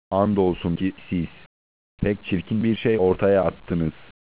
Andolsun ki siz pek çirkin bir şey ortaya attınız.